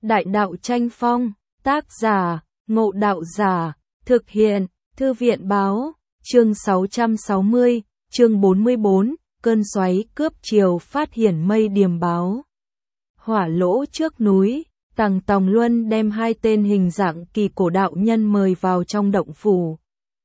Đại đạo tranh phong, tác giả, Ngộ Đạo Giả, thực hiện, Thư viện báo, chương 660, chương 44, cơn xoáy cướp chiều phát hiển mây điềm báo. Hỏa lỗ trước núi, Tằng Tòng Luân đem hai tên hình dạng kỳ cổ đạo nhân mời vào trong động phủ.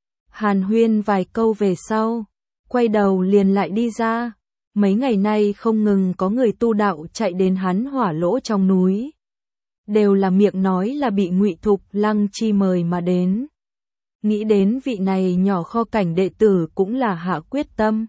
Hàn huyên vài câu về sau, quay đầu liền lại đi ra. Mấy ngày nay không ngừng có người tu đạo chạy đến hắn hỏa lỗ trong núi. Đều là miệng nói là bị Ngụy Thục Lăng chi mời mà đến. Nghĩ đến vị này nhỏ kho cảnh đệ tử cũng là hạ quyết tâm.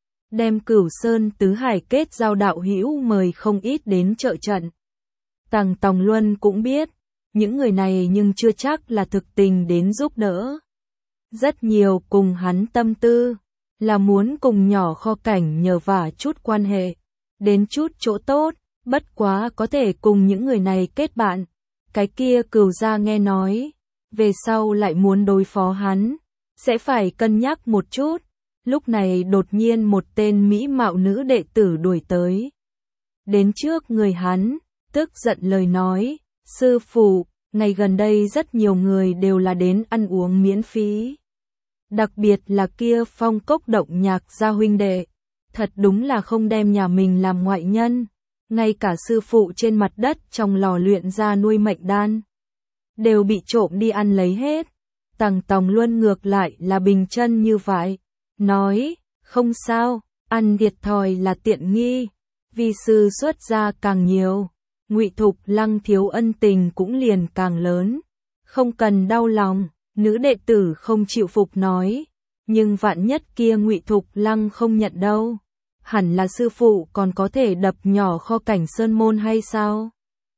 Đem Cửu Sơn tứ hải kết giao đạo hữu mời không ít đến trợ trận. Tằng Tòng Luân cũng biết, những người này nhưng chưa chắc là thực tình đến giúp đỡ. Rất nhiều cùng hắn tâm tư, là muốn cùng nhỏ kho cảnh nhờ vả chút quan hệ, đến chút chỗ tốt, bất quá có thể cùng những người này kết bạn. Cái kia Cửu gia nghe nói, về sau lại muốn đối phó hắn, sẽ phải cân nhắc một chút. Lúc này đột nhiên một tên mỹ mạo nữ đệ tử đuổi tới. Đến trước người hắn, tức giận lời nói, sư phụ, ngày gần đây rất nhiều người đều là đến ăn uống miễn phí. Đặc biệt là kia Phong Cốc Động Nhạc gia huynh đệ, thật đúng là không đem nhà mình làm ngoại nhân, ngay cả sư phụ trên mặt đất trong lò luyện ra nuôi mệnh đan, đều bị trộm đi ăn lấy hết. Tằng Tòng Luân ngược lại là bình chân như vậy, nói, không sao, ăn thiệt thòi là tiện nghi, vi sư xuất ra càng nhiều, Ngụy Thục Lăng thiếu ân tình cũng liền càng lớn, không cần đau lòng. Nữ đệ tử không chịu phục nói, nhưng vạn nhất kia Ngụy Thục Lăng không nhận đâu, hẳn là sư phụ còn có thể đập nhỏ kho cảnh sơn môn hay sao?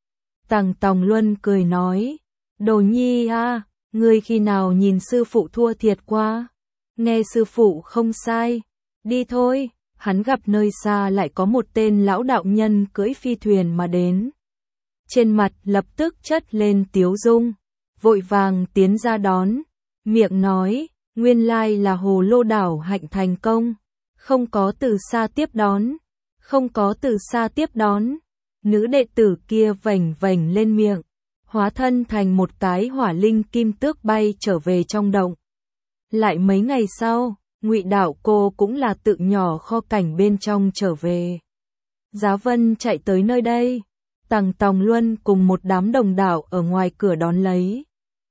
Tằng Tòng Luân cười nói, đồ nhi à, ngươi khi nào nhìn sư phụ thua thiệt qua? Nghe sư phụ không sai, đi thôi. Hắn gặp nơi xa lại có một tên lão đạo nhân cưỡi phi thuyền mà đến. Trên mặt lập tức chất lên tiếu dung, vội vàng tiến ra đón, miệng nói, nguyên lai là Hồ Lô đảo hạnh thành công, không có từ xa tiếp đón, không có từ xa tiếp đón. Nữ đệ tử kia vành vành lên miệng, hóa thân thành một cái hỏa linh kim tước bay trở về trong động. Lại mấy ngày sau, Ngụy đạo cô cũng là tự nhỏ kho cảnh bên trong trở về. Giá Vân chạy tới nơi đây, Tằng Tòng Luân cùng một đám đồng đạo ở ngoài cửa đón lấy.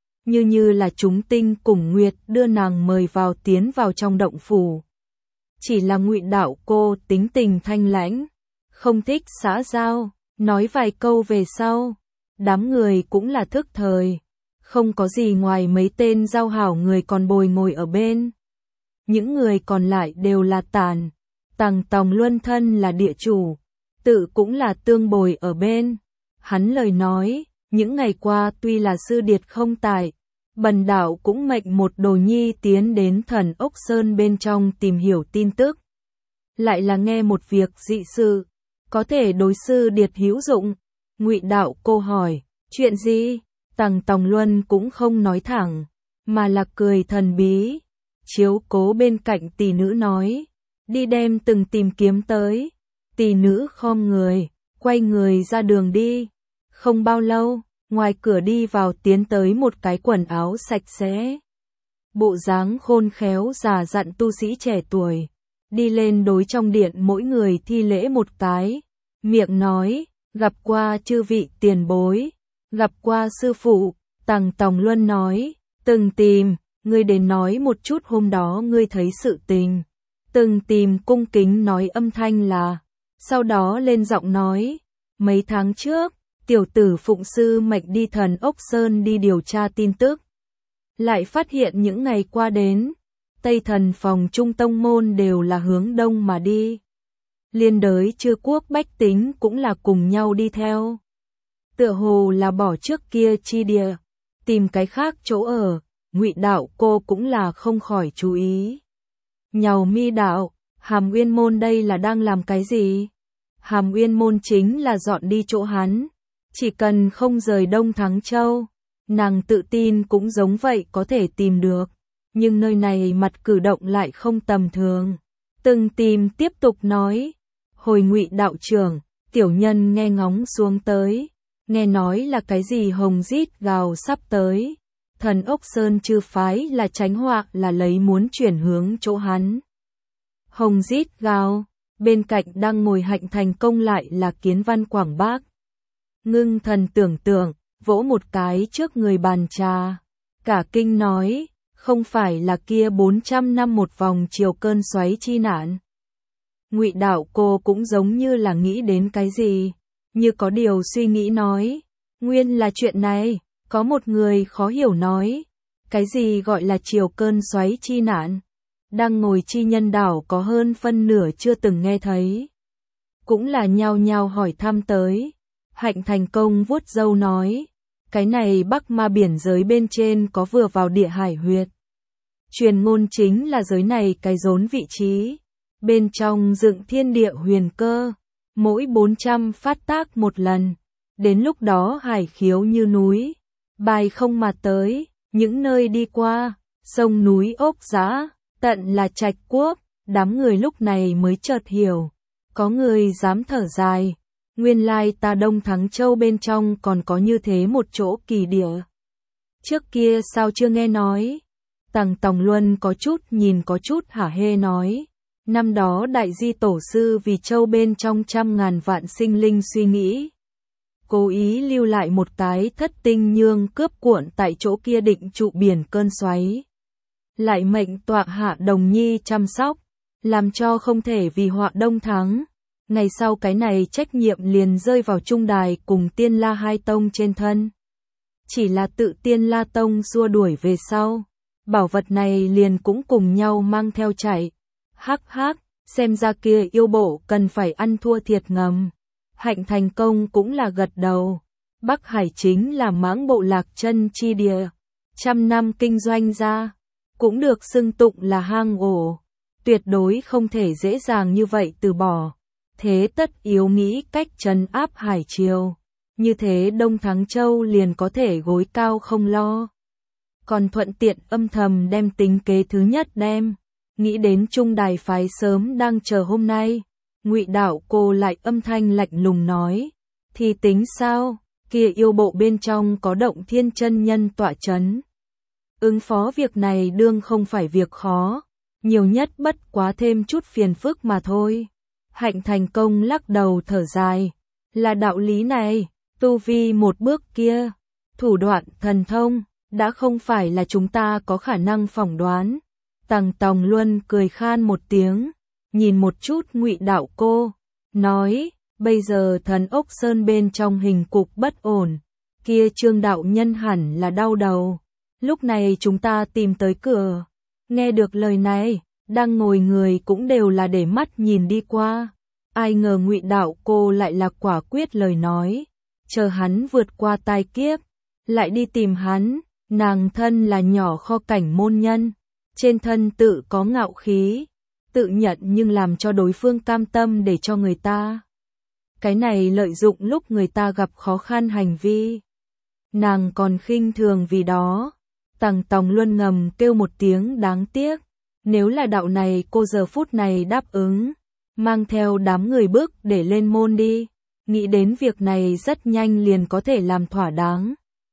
Như là chúng tinh cùng nguyệt đưa nàng mời vào tiến vào trong động phủ. Chỉ là Ngụy đạo cô tính tình thanh lãnh, không thích xã giao, nói vài câu về sau, đám người cũng là thức thời, không có gì ngoài mấy tên giao hảo người còn bồi ngồi ở bên. Những người còn lại đều là tàn, Tằng Tòng Luân thân là địa chủ, tự cũng là tương bồi ở bên. Hắn lời nói, những ngày qua tuy là sư điệt không tại, bần đạo cũng mệnh một đồ nhi tiến đến Thần Ốc Sơn bên trong tìm hiểu tin tức. Lại là nghe một việc dị sự, có thể đối sư điệt hữu dụng. Ngụy đạo cô hỏi, chuyện gì? Tằng Tòng Luân cũng không nói thẳng, mà là cười thần bí, chiếu cố bên cạnh tỷ nữ nói, đi đem từng tìm kiếm tới. Tỷ nữ khom người, quay người ra đường đi. Không bao lâu, ngoài cửa đi vào tiến tới một cái quần áo sạch sẽ, bộ dáng khôn khéo già dặn tu sĩ trẻ tuổi, đi lên đối trong điện mỗi người thi lễ một cái, miệng nói, gặp qua chư vị tiền bối, gặp qua sư phụ. Tằng Tòng Luân nói, từng tìm, ngươi đến nói một chút hôm đó ngươi thấy sự tình. Từng tìm cung kính nói âm thanh là, sau đó lên giọng nói, mấy tháng trước, tiểu tử phụng sư mệnh đi Thần Ốc Sơn đi điều tra tin tức. Lại phát hiện những ngày qua đến, Tây Thần phòng trung tông môn đều là hướng đông mà đi. Liên đới Chư Quốc bách tính cũng là cùng nhau đi theo. Tựa hồ là bỏ trước kia chi địa, tìm cái khác chỗ ở. Ngụy đạo cô cũng là không khỏi chú ý. Nhàu mi đạo, Hàm Uyên môn đây là đang làm cái gì? Hàm Uyên môn chính là dọn đi chỗ hắn, chỉ cần không rời Đông Thắng Châu, nàng tự tin cũng giống vậy có thể tìm được, nhưng nơi này mặt cử động lại không tầm thường. Từng tìm tiếp tục nói, hồi Ngụy đạo trưởng, tiểu nhân nghe ngóng xuống tới, nghe nói là cái gì hồng rít gào sắp tới. Thần ốc sơn chư phái là tránh họa là lấy muốn chuyển hướng chỗ hắn. Hồng rít gào, bên cạnh đang ngồi Hạnh Thành Công lại là Kiến Văn Quảng Bác. Ngưng thần tưởng tượng, vỗ một cái trước người bàn trà. Cả kinh nói, không phải là kia 400 năm một vòng chiều cơn xoáy chi nạn. Ngụy Đạo Cô cũng giống như là nghĩ đến cái gì, như có điều suy nghĩ nói, nguyên là chuyện này. Có một người khó hiểu nói, cái gì gọi là chiều cơn xoáy chi nạn? Đang ngồi chi nhân đảo có hơn phân nửa chưa từng nghe thấy. Cũng là nhao nhao hỏi thăm tới. Hạnh Thành Công vuốt râu nói, cái này Bắc Ma biển giới bên trên có vừa vào địa hải huyệt. Truyền ngôn chính là giới này cái rốn vị trí. Bên trong dựng thiên địa huyền cơ, mỗi 400 phát tác một lần. Đến lúc đó hải khiếu như núi. Bài không mà tới, những nơi đi qua, sông núi ốc dã, tận là Trạch Quốc, đám người lúc này mới chợt hiểu. Có người dám thở dài, nguyên lai ta Đông Thắng Châu bên trong còn có như thế một chỗ kỳ địa. Trước kia sao chưa nghe nói? Tằng Tòng Luân có chút nhìn có chút hả hê nói. Năm đó Đại Di Tổ Sư vì châu bên trong trăm ngàn vạn sinh linh suy nghĩ. Cố ý lưu lại một cái thất tinh nhương cướp cuộn tại chỗ kia định trụ biển cơn xoáy. Lại mệnh tọa hạ Đồng Nhi chăm sóc, làm cho không thể vì họa Đông Thắng. Ngày sau cái này trách nhiệm liền rơi vào Trung Đài cùng Tiên La hai tông trên thân. Chỉ là tự Tiên La tông xua đuổi về sau, bảo vật này liền cũng cùng nhau mang theo chạy. Hắc hắc, xem ra kia yêu bộ cần phải ăn thua thiệt ngầm. Hạnh Thành Công cũng là gật đầu. Bắc Hải chính là mãng bộ lạc chân chi địa. Trăm năm kinh doanh ra, cũng được xưng tụng là hang ổ. Tuyệt đối không thể dễ dàng như vậy từ bỏ. Thế tất yếu nghĩ cách trấn áp Hải Triều. Như thế Đông Thắng Châu liền có thể gối cao không lo. Còn thuận tiện âm thầm đem tính kế thứ nhất đem. Nghĩ đến Trung Đài phái sớm đang chờ hôm nay. Ngụy Đạo Cô lại âm thanh lạnh lùng nói, thì tính sao, kia yêu bộ bên trong có Động Thiên chân nhân tọa chấn. Ứng phó việc này đương không phải việc khó, nhiều nhất bất quá thêm chút phiền phức mà thôi. Hạnh Thành Công lắc đầu thở dài, là đạo lý này, tu vi một bước kia, thủ đoạn thần thông, đã không phải là chúng ta có khả năng phỏng đoán. Tằng Tòng Luân cười khan một tiếng. Nhìn một chút Ngụy Đạo Cô, nói, bây giờ Thần Ốc Sơn bên trong hình cục bất ổn, kia Trương đạo nhân hẳn là đau đầu. Lúc này chúng ta tìm tới cửa, nghe được lời này, đang ngồi người cũng đều là để mắt nhìn đi qua. Ai ngờ Ngụy Đạo Cô lại là quả quyết lời nói, chờ hắn vượt qua tai kiếp, lại đi tìm hắn. Nàng thân là nhỏ kho cảnh môn nhân, trên thân tự có ngạo khí. Tự nhận nhưng làm cho đối phương cam tâm để cho người ta. Cái này lợi dụng lúc người ta gặp khó khăn hành vi. Nàng còn khinh thường vì đó. Tằng Tòng Luân ngầm kêu một tiếng đáng tiếc. Nếu là đạo này cô giờ phút này đáp ứng. Mang theo đám người bước để lên môn đi. Nghĩ đến việc này rất nhanh liền có thể làm thỏa đáng.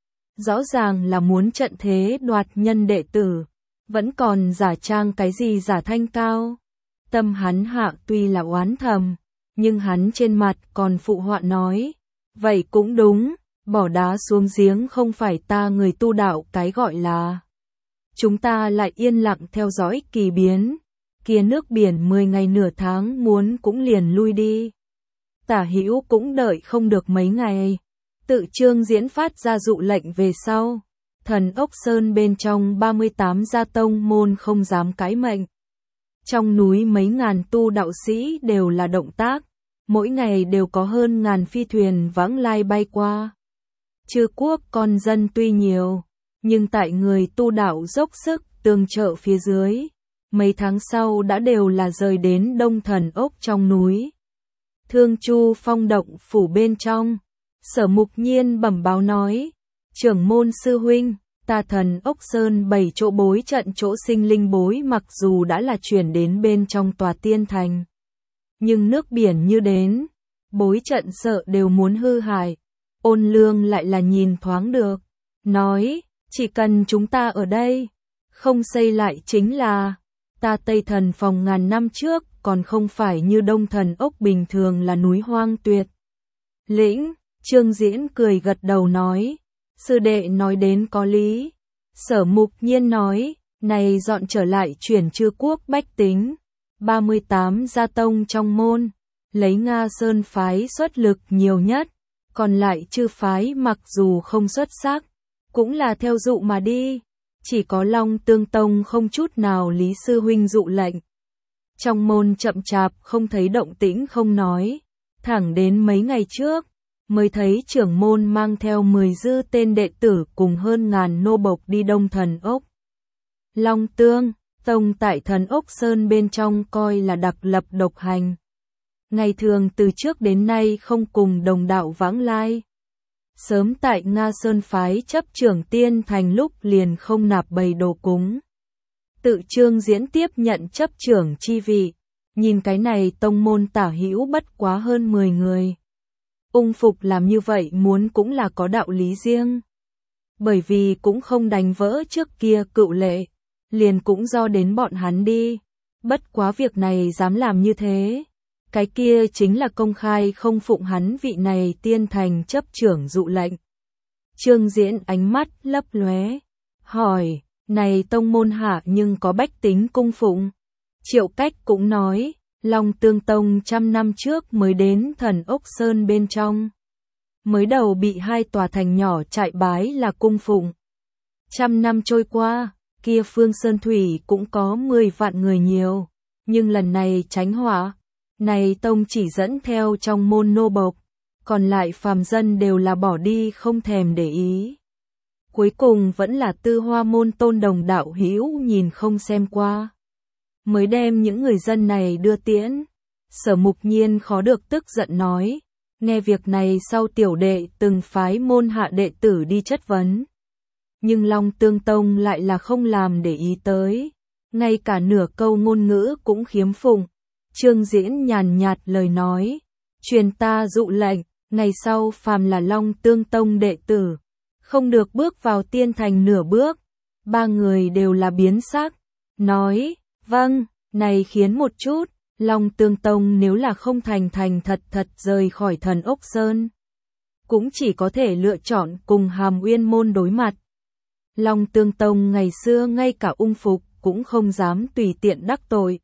Rõ ràng là muốn trận thế đoạt nhân đệ tử. Vẫn còn giả trang cái gì giả thanh cao. Tâm hắn hạ tuy là oán thầm, nhưng hắn trên mặt còn phụ họa nói, vậy cũng đúng, bỏ đá xuống giếng không phải ta người tu đạo cái gọi là. Chúng ta lại yên lặng theo dõi kỳ biến, kia nước biển 10 ngày nửa tháng muốn cũng liền lui đi. Tả Hữu cũng đợi không được mấy ngày, tự Trương Diễn phát ra dụ lệnh về sau. Thần Ốc Sơn bên trong 38 gia tông môn không dám cãi mệnh. Trong núi mấy ngàn tu đạo sĩ đều là động tác, mỗi ngày đều có hơn ngàn phi thuyền vãng lai bay qua. Chư quốc con dân tuy nhiều, nhưng tại người tu đạo dốc sức tương trợ phía dưới, mấy tháng sau đã đều là rời đến Đông Thần Ốc trong núi. Thương Chu Phong động phủ bên trong, Sở Mục Nhiên bẩm báo nói, trưởng môn sư huynh, ta Thần Ốc Sơn 7 chỗ bối trận chỗ sinh linh bối mặc dù đã là chuyển đến bên trong tòa tiên thành. Nhưng nước biển như đến, bối trận sợ đều muốn hư hại. Ôn Lương lại là nhìn thoáng được, nói, chỉ cần chúng ta ở đây, không xây lại chính là, ta Tây Thần Phòng ngàn năm trước, còn không phải như Đông Thần Ốc bình thường là núi hoang tuyệt. Lĩnh, Trương Diễn cười gật đầu nói, sư đệ nói đến có lý. Sở Mục Nhiên nói, này dọn trở lại chuyển Chư Quốc bách tính, 38 gia tông trong môn, lấy Nga Sơn phái xuất lực nhiều nhất, còn lại chư phái mặc dù không xuất sắc, cũng là theo dụ mà đi, chỉ có Long Tương Tông không chút nào Lý sư huynh dụ lệnh. Trong môn chậm chạp không thấy động tĩnh không nói, thẳng đến mấy ngày trước, mới thấy trưởng môn mang theo 10 dư tên đệ tử cùng hơn ngàn nô bộc đi Đông Thần Ốc. Long Tương Tông tại Thần Ốc Sơn bên trong coi là đặc lập độc hành. Ngày thường từ trước đến nay không cùng đồng đạo vãng lai. Sớm tại Nga Sơn phái chấp trưởng Tiên Thành lúc liền không nạp bầy đồ cúng. Tự Trương Diễn tiếp nhận chấp trưởng chi vị, nhìn cái này tông môn tả hữu bất quá hơn 10 người. Ung Phục làm như vậy muốn cũng là có đạo lý riêng. Bởi vì cũng không đánh vỡ trước kia cựu lệ, liền cũng do đến bọn hắn đi. Bất quá việc này dám làm như thế, cái kia chính là công khai không phụng hắn vị này Tiên Thành chấp trưởng dụ lệnh. Trương Diễn ánh mắt lấp lóe, hỏi, này tông môn hạ nhưng có bách tính cung phụng. Triệu Cách cũng nói, Long Tương Tông trăm năm trước mới đến Thần Ốc Sơn bên trong. Mới đầu bị 2 tòa thành nhỏ trại bái là cung phụng. Trăm năm trôi qua, kia Phương Sơn Thủy cũng có 10 vạn người nhiều, nhưng lần này tránh họa. Này tông chỉ dẫn theo trong môn nô bộc, còn lại phàm dân đều là bỏ đi không thèm để ý. Cuối cùng vẫn là Tư Hoa môn Tôn Đồng đạo hữu nhìn không xem qua, mới đem những người dân này đưa tiễn. Sở Mục Nhiên khó được tức giận nói, nghe việc này sau tiểu đệ từng phái môn hạ đệ tử đi chất vấn. Nhưng Long Tương Tông lại là không làm để ý tới, ngay cả nửa câu ngôn ngữ cũng khiếm phụng. Trương Diễn nhàn nhạt lời nói, truyền ta dụ lệnh, ngày sau phàm là Long Tương Tông đệ tử, không được bước vào Tiên Thành nửa bước. 3 người đều là biến sắc, nói, vâng, này khiến một chút, Long Tương Tông nếu là không thành thật rời khỏi Thần Ốc Sơn, cũng chỉ có thể lựa chọn cùng Hàm Uyên môn đối mặt. Long Tương Tông ngày xưa ngay cả Ung Phục cũng không dám tùy tiện đắc tội,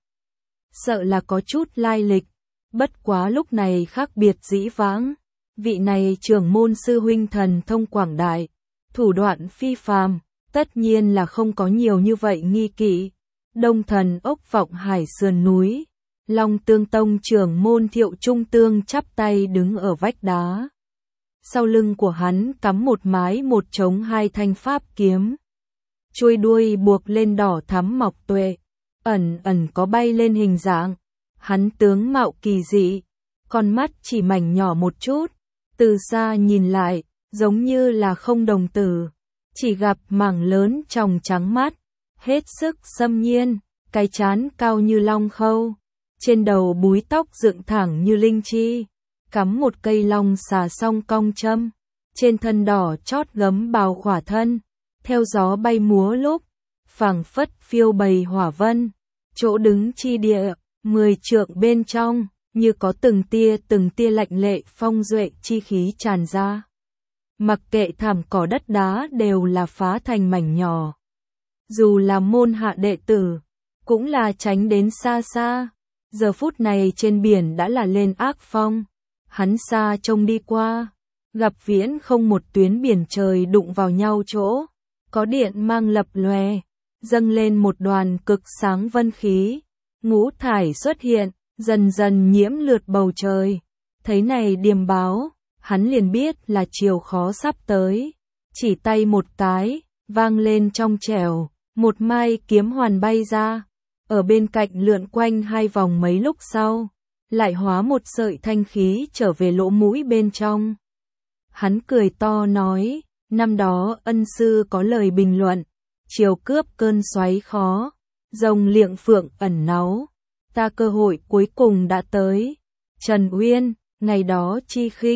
sợ là có chút lai lịch, bất quá lúc này khác biệt dĩ vãng, vị này trưởng môn sư huynh thần thông quảng đại, thủ đoạn phi phàm, tất nhiên là không có nhiều như vậy nghi kỵ. Đông Thần Ốc Vọng Hải sườn núi, Long Tương Tông trưởng môn Thiệu Trung Tương chắp tay đứng ở vách đá. Sau lưng của hắn cắm một mái một trống 2 thanh pháp kiếm, chuôi đuôi buộc lên đỏ thắm mọc tuệ, ẩn ẩn có bay lên hình dạng. Hắn tướng mạo kỳ dị, con mắt chỉ mảnh nhỏ một chút, từ xa nhìn lại, giống như là không đồng tử, chỉ gặp mảng lớn tròng trắng mắt, hết sức xâm nhiên, cái trán cao như long khâu, trên đầu búi tóc dựng thẳng như linh chi, cắm một cây long xà song cong châm, trên thân đỏ chót gấm bào khỏa thân, theo gió bay múa lúc, phảng phất phiêu bầy hỏa vân, chỗ đứng chi địa, 10 trượng bên trong, như có từng tia lạnh lệ phong duệ chi khí tràn ra. Mặc kệ thảm cỏ đất đá đều là phá thành mảnh nhỏ. Dù là môn hạ đệ tử, cũng là tránh đến xa xa. Giờ phút này trên biển đã là lên ác phong. Hắn xa trông đi qua, gặp viễn không một tuyến biển trời đụng vào nhau chỗ, có điện mang lập lòe, dâng lên một đoàn cực sáng vân khí, ngũ thải xuất hiện, dần dần nhiễm lượt bầu trời. Thấy này điềm báo, hắn liền biết là chiều khó sắp tới, chỉ tay một cái, vang lên trong trẻo, một mai kiếm hoàn bay ra, ở bên cạnh lượn quanh 2 vòng mấy lúc sau, lại hóa một sợi thanh khí trở về lỗ mũi bên trong. Hắn cười to nói, năm đó ân sư có lời bình luận, chiều cướp cơn xoáy khó, rồng liệng phượng ẩn náu, ta cơ hội cuối cùng đã tới. Trần Uyên, ngày đó chi khinh,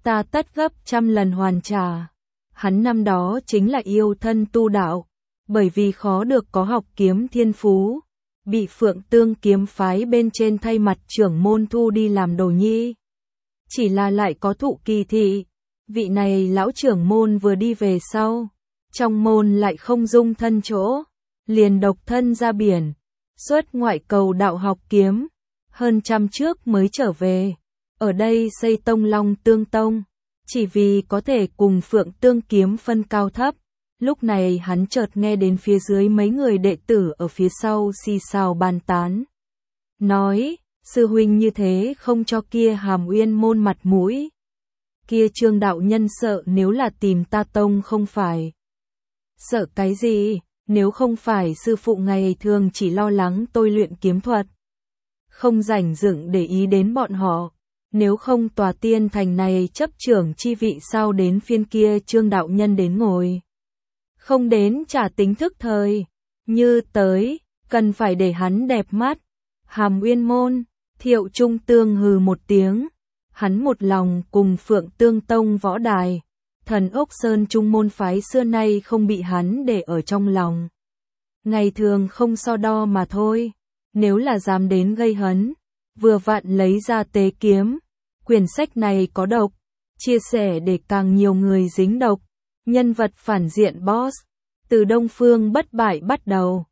ta tất gấp trăm lần hoàn trả. Hắn năm đó chính là yêu thân tu đạo, bởi vì khó được có học kiếm thiên phú, bị Phượng Tương kiếm phái bên trên thay mặt trưởng môn thu đi làm đồ nhi. Chỉ là lại có thụ kỳ thị, vị này lão trưởng môn vừa đi về sau, trong môn lại không dung thân chỗ, liền độc thân ra biển, xuất ngoại cầu đạo học kiếm, hơn trăm trước mới trở về, ở đây xây Tông Long Tương Tông, chỉ vì có thể cùng Phượng Tương kiếm phân cao thấp. Lúc này hắn chợt nghe đến phía dưới mấy người đệ tử ở phía sau xì xào bàn tán. Nói, sư huynh như thế không cho kia Hàm Uyên môn mặt mũi. Kia Trương đạo nhân sợ nếu là tìm ta tông không phải. Sợ cái gì, nếu không phải sư phụ ngày thường chỉ lo lắng tôi luyện kiếm thuật. Không rảnh rỗi để ý đến bọn họ. Nếu không tòa tiên thành này chấp trưởng chi vị sao đến phiên kia Trương đạo nhân đến ngồi. Không đến trả tính thức thời, như tới, cần phải để hắn đẹp mắt. Hàm Uyên môn, Thiệu Trung Tương hừ một tiếng, hắn một lòng cùng Phượng Tương Tông võ đài, Thần Ốc Sơn Trung môn phái xưa nay không bị hắn để ở trong lòng. Ngày thường không so đo mà thôi, nếu là dám đến gây hấn, vừa vặn lấy ra tế kiếm, quyển sách này có độc, chia sẻ để càng nhiều người dính độc. Nhân vật phản diện boss, từ Đông Phương bất bại bắt đầu,